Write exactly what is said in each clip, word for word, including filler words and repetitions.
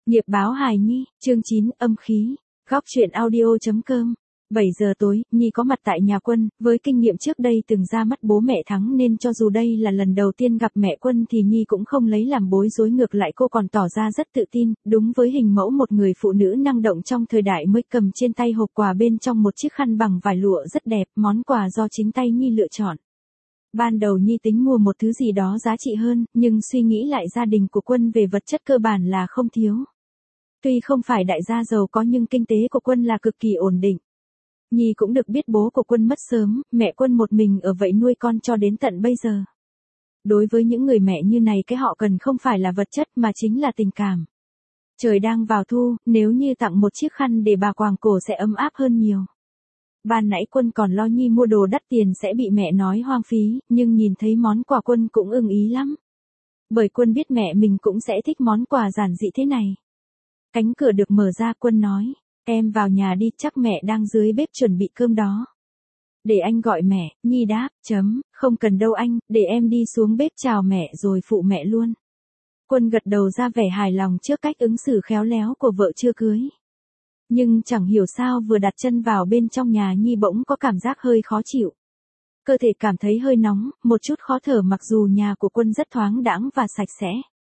Nghiệp báo hài Nhi, chương chín, âm khí. Góc truyện audio chấm com. bảy giờ tối, Nhi có mặt tại nhà Quân, với kinh nghiệm trước đây từng ra mắt bố mẹ Thắng nên cho dù đây là lần đầu tiên gặp mẹ Quân thì Nhi cũng không lấy làm bối rối, ngược lại cô còn tỏ ra rất tự tin, đúng với hình mẫu một người phụ nữ năng động trong thời đại mới, cầm trên tay hộp quà bên trong một chiếc khăn bằng vải lụa rất đẹp, món quà do chính tay Nhi lựa chọn. Ban đầu Nhi tính mua một thứ gì đó giá trị hơn, nhưng suy nghĩ lại gia đình của Quân về vật chất cơ bản là không thiếu. Tuy không phải đại gia giàu có nhưng kinh tế của Quân là cực kỳ ổn định. Nhi cũng được biết bố của Quân mất sớm, mẹ Quân một mình ở vậy nuôi con cho đến tận bây giờ. Đối với những người mẹ như này, cái họ cần không phải là vật chất mà chính là tình cảm. Trời đang vào thu, nếu như tặng một chiếc khăn để bà quàng cổ sẽ ấm áp hơn nhiều. Ban nãy Quân còn lo Nhi mua đồ đắt tiền sẽ bị mẹ nói hoang phí, nhưng nhìn thấy món quà Quân cũng ưng ý lắm. Bởi Quân biết mẹ mình cũng sẽ thích món quà giản dị thế này. Cánh cửa được mở ra, Quân nói, em vào nhà đi, chắc mẹ đang dưới bếp chuẩn bị cơm đó. Để anh gọi mẹ, Nhi đáp, chấm, không cần đâu anh, để em đi xuống bếp chào mẹ rồi phụ mẹ luôn. Quân gật đầu ra vẻ hài lòng trước cách ứng xử khéo léo của vợ chưa cưới. Nhưng chẳng hiểu sao vừa đặt chân vào bên trong nhà Nhi bỗng có cảm giác hơi khó chịu. Cơ thể cảm thấy hơi nóng, một chút khó thở, mặc dù nhà của Quân rất thoáng đãng và sạch sẽ.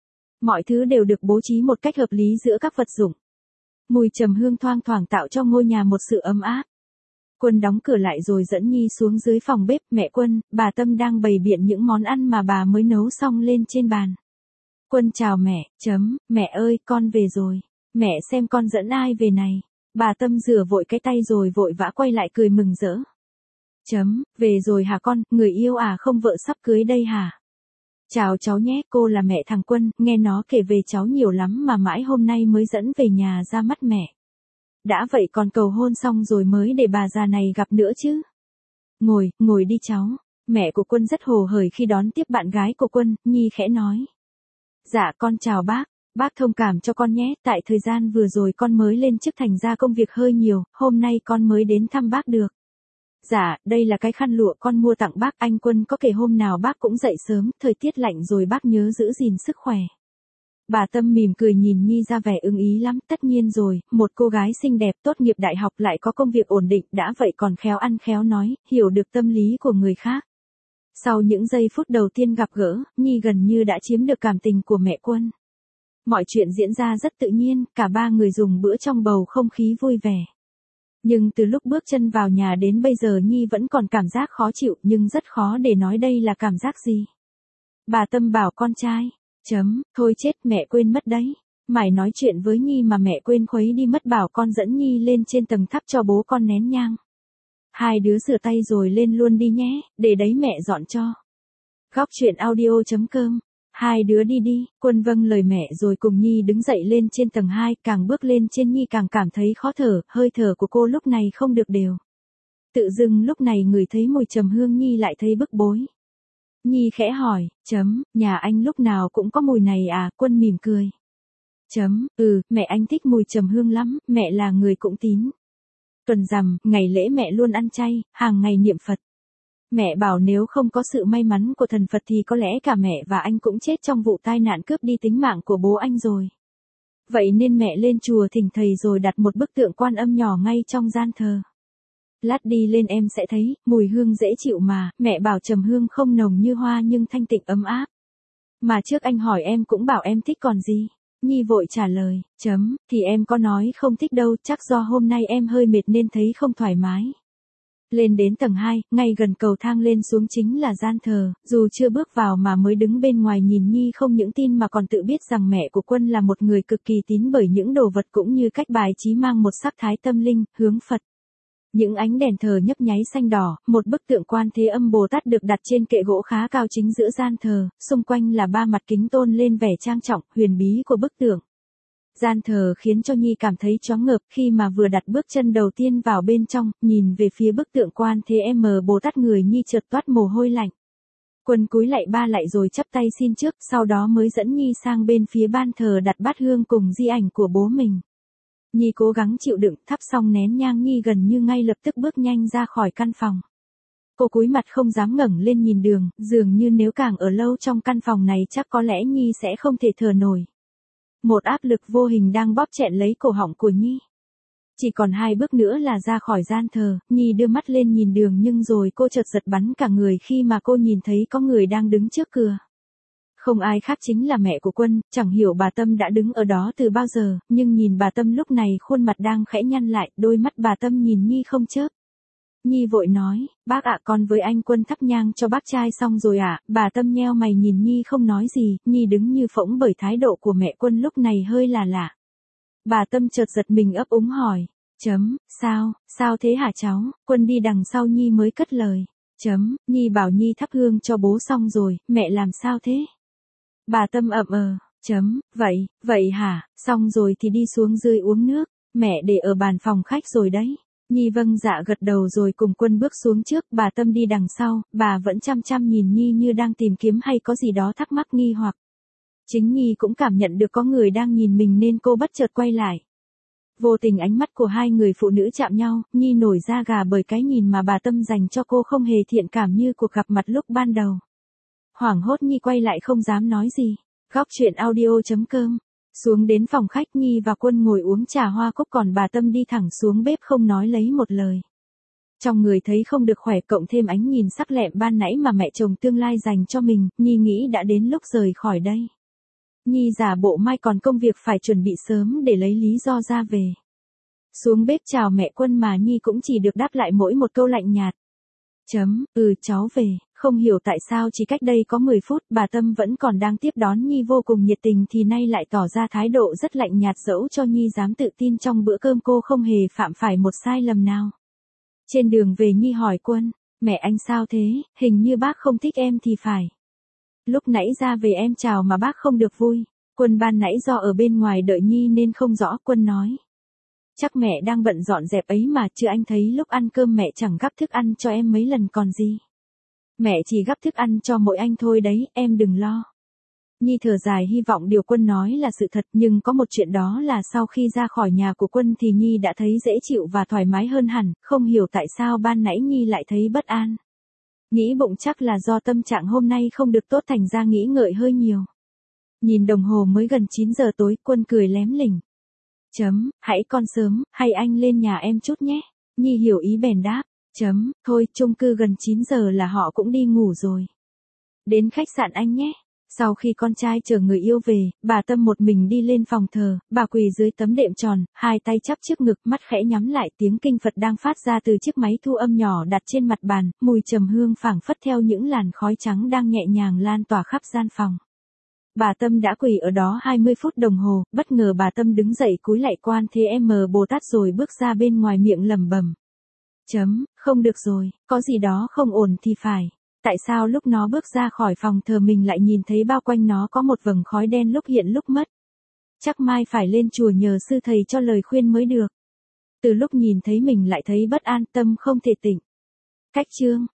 Mọi thứ đều được bố trí một cách hợp lý giữa các vật dụng. Mùi trầm hương thoang thoảng tạo cho ngôi nhà một sự ấm áp. Quân đóng cửa lại rồi dẫn Nhi xuống dưới phòng bếp. Mẹ Quân, bà Tâm đang bày biện những món ăn mà bà mới nấu xong lên trên bàn. Quân chào mẹ, chấm, mẹ ơi, con về rồi. Mẹ xem con dẫn ai về này. Bà Tâm rửa vội cái tay rồi vội vã quay lại cười mừng rỡ. Chấm, về rồi hả con, người yêu à, không vợ sắp cưới đây hả? Chào cháu nhé, cô là mẹ thằng Quân, nghe nó kể về cháu nhiều lắm mà mãi hôm nay mới dẫn về nhà ra mắt mẹ. Đã vậy còn cầu hôn xong rồi mới để bà già này gặp nữa chứ. Ngồi, ngồi đi cháu. Mẹ của Quân rất hồ hởi khi đón tiếp bạn gái của Quân, Nhi khẽ nói. Dạ con chào bác, bác thông cảm cho con nhé, tại thời gian vừa rồi con mới lên chức thành ra công việc hơi nhiều, hôm nay con mới đến thăm bác được. Dạ, đây là cái khăn lụa con mua tặng bác, anh Quân có kể hôm nào bác cũng dậy sớm, thời tiết lạnh rồi bác nhớ giữ gìn sức khỏe. Bà Tâm mỉm cười nhìn Nhi ra vẻ ưng ý lắm, tất nhiên rồi, một cô gái xinh đẹp tốt nghiệp đại học lại có công việc ổn định, đã vậy còn khéo ăn khéo nói, hiểu được tâm lý của người khác. Sau những giây phút đầu tiên gặp gỡ, Nhi gần như đã chiếm được cảm tình của mẹ Quân. Mọi chuyện diễn ra rất tự nhiên, cả ba người dùng bữa trong bầu không khí vui vẻ. Nhưng từ lúc bước chân vào nhà đến bây giờ Nhi vẫn còn cảm giác khó chịu, nhưng rất khó để nói đây là cảm giác gì. Bà Tâm bảo con trai, chấm, thôi chết, mẹ quên mất đấy. Mải nói chuyện với Nhi mà mẹ quên khuấy đi mất, bảo con dẫn Nhi lên trên tầng tháp cho bố con nén nhang. Hai đứa rửa tay rồi lên luôn đi nhé, để đấy mẹ dọn cho. Góc truyện audio chấm com. Hai đứa đi đi, Quân vâng lời mẹ rồi cùng Nhi đứng dậy lên trên tầng hai, càng bước lên trên Nhi càng cảm thấy khó thở, hơi thở của cô lúc này không được đều. Tự dưng lúc này ngửi thấy mùi trầm hương Nhi lại thấy bức bối. Nhi khẽ hỏi, chấm, nhà anh lúc nào cũng có mùi này à? Quân mỉm cười. Chấm, ừ, mẹ anh thích mùi trầm hương lắm, mẹ là người cũng tín. Tuần rằm, ngày lễ mẹ luôn ăn chay, hàng ngày niệm Phật. Mẹ bảo nếu không có sự may mắn của thần Phật thì có lẽ cả mẹ và anh cũng chết trong vụ tai nạn cướp đi tính mạng của bố anh rồi. Vậy nên mẹ lên chùa thỉnh thầy rồi đặt một bức tượng Quan Âm nhỏ ngay trong gian thờ. Lát đi lên em sẽ thấy, mùi hương dễ chịu mà, mẹ bảo trầm hương không nồng như hoa nhưng thanh tịnh ấm áp. Mà trước anh hỏi em cũng bảo em thích còn gì. Nhi vội trả lời, chấm, thì em có nói không thích đâu, chắc do hôm nay em hơi mệt nên thấy không thoải mái. Lên đến tầng hai, ngay gần cầu thang lên xuống chính là gian thờ, dù chưa bước vào mà mới đứng bên ngoài nhìn Nhi không những tin mà còn tự biết rằng mẹ của Quân là một người cực kỳ tín, bởi những đồ vật cũng như cách bài trí mang một sắc thái tâm linh, hướng Phật. Những ánh đèn thờ nhấp nháy xanh đỏ, một bức tượng Quan Thế Âm Bồ Tát được đặt trên kệ gỗ khá cao chính giữa gian thờ, xung quanh là ba mặt kính tôn lên vẻ trang trọng, huyền bí của bức tượng. Gian thờ khiến cho Nhi cảm thấy choáng ngợp khi mà vừa đặt bước chân đầu tiên vào bên trong, nhìn về phía bức tượng Quan Thế Âm Bồ Tát, người Nhi chợt toát mồ hôi lạnh. Quân cúi lạy ba lại rồi chắp tay xin trước, sau đó mới dẫn Nhi sang bên phía ban thờ đặt bát hương cùng di ảnh của bố mình. Nhi cố gắng chịu đựng, thắp xong nén nhang Nhi gần như ngay lập tức bước nhanh ra khỏi căn phòng. Cô cúi mặt không dám ngẩng lên nhìn đường, dường như nếu càng ở lâu trong căn phòng này chắc có lẽ Nhi sẽ không thể thở nổi. Một áp lực vô hình đang bóp chẹn lấy cổ họng của Nhi. Chỉ còn hai bước nữa là ra khỏi gian thờ, Nhi đưa mắt lên nhìn đường nhưng rồi cô chợt giật bắn cả người khi mà cô nhìn thấy có người đang đứng trước cửa. Không ai khác chính là mẹ của Quân, chẳng hiểu bà Tâm đã đứng ở đó từ bao giờ, nhưng nhìn bà Tâm lúc này khuôn mặt đang khẽ nhăn lại, đôi mắt bà Tâm nhìn Nhi không chớp. Nhi vội nói, bác ạ con với anh Quân thắp nhang cho bác trai xong rồi ạ, bà Tâm nheo mày nhìn Nhi không nói gì, Nhi đứng như phỗng bởi thái độ của mẹ Quân lúc này hơi là lạ. Bà Tâm chợt giật mình ấp úng hỏi, chấm, sao, sao thế hả cháu, Quân đi đằng sau Nhi mới cất lời, chấm, Nhi bảo Nhi thắp hương cho bố xong rồi, mẹ làm sao thế? Bà Tâm ậm ờ, chấm, vậy, vậy hả, xong rồi thì đi xuống dưới uống nước, mẹ để ở bàn phòng khách rồi đấy. Nhi vâng dạ gật đầu rồi cùng Quân bước xuống trước, bà Tâm đi đằng sau, bà vẫn chăm chăm nhìn Nhi như đang tìm kiếm hay có gì đó thắc mắc nghi hoặc. Chính Nhi cũng cảm nhận được có người đang nhìn mình nên cô bất chợt quay lại. Vô tình ánh mắt của hai người phụ nữ chạm nhau, Nhi nổi da gà bởi cái nhìn mà bà Tâm dành cho cô không hề thiện cảm như cuộc gặp mặt lúc ban đầu. Hoảng hốt Nhi quay lại không dám nói gì. Góc truyện audio chấm com. Xuống đến phòng khách Nhi và Quân ngồi uống trà hoa cúc còn bà Tâm đi thẳng xuống bếp không nói lấy một lời. Trong người thấy không được khỏe cộng thêm ánh nhìn sắc lẹm ban nãy mà mẹ chồng tương lai dành cho mình, Nhi nghĩ đã đến lúc rời khỏi đây. Nhi giả bộ mai còn công việc phải chuẩn bị sớm để lấy lý do ra về. Xuống bếp chào mẹ Quân mà Nhi cũng chỉ được đáp lại mỗi một câu lạnh nhạt. Chấm, ừ cháu về, không hiểu tại sao chỉ cách đây có mười phút bà Tâm vẫn còn đang tiếp đón Nhi vô cùng nhiệt tình thì nay lại tỏ ra thái độ rất lạnh nhạt dẫu cho Nhi dám tự tin trong bữa cơm cô không hề phạm phải một sai lầm nào. Trên đường về Nhi hỏi Quân, mẹ anh sao thế, hình như bác không thích em thì phải. Lúc nãy ra về em chào mà bác không được vui. Quân ban nãy do ở bên ngoài đợi Nhi nên không rõ. Quân nói, chắc mẹ đang bận dọn dẹp ấy mà chứ anh thấy lúc ăn cơm mẹ chẳng gắp thức ăn cho em mấy lần còn gì. Mẹ chỉ gắp thức ăn cho mỗi anh thôi đấy, em đừng lo. Nhi thở dài hy vọng điều Quân nói là sự thật nhưng có một chuyện đó là sau khi ra khỏi nhà của Quân thì Nhi đã thấy dễ chịu và thoải mái hơn hẳn, không hiểu tại sao ban nãy Nhi lại thấy bất an. Nghĩ bụng chắc là do tâm trạng hôm nay không được tốt thành ra nghĩ ngợi hơi nhiều. Nhìn đồng hồ mới gần chín giờ tối, Quân cười lém lỉnh. Chấm, hãy con sớm, hay anh lên nhà em chút nhé. Nhi hiểu ý bèn đáp. Chấm, thôi chung cư gần chín giờ là họ cũng đi ngủ rồi. Đến khách sạn anh nhé. Sau khi con trai chờ người yêu về, bà Tâm một mình đi lên phòng thờ, bà quỳ dưới tấm đệm tròn, hai tay chắp trước ngực, mắt khẽ nhắm lại, tiếng kinh Phật đang phát ra từ chiếc máy thu âm nhỏ đặt trên mặt bàn, mùi trầm hương phảng phất theo những làn khói trắng đang nhẹ nhàng lan tỏa khắp gian phòng. Bà Tâm đã quỳ ở đó hai mươi phút đồng hồ, bất ngờ bà Tâm đứng dậy cúi lạy Quan Thế Em Bồ Tát rồi bước ra bên ngoài miệng lẩm bẩm. Chấm, không được rồi, có gì đó không ổn thì phải. Tại sao lúc nó bước ra khỏi phòng thờ mình lại nhìn thấy bao quanh nó có một vầng khói đen lúc hiện lúc mất? Chắc mai phải lên chùa nhờ sư thầy cho lời khuyên mới được. Từ lúc nhìn thấy mình lại thấy bất an, tâm không thể tịnh. Cách chương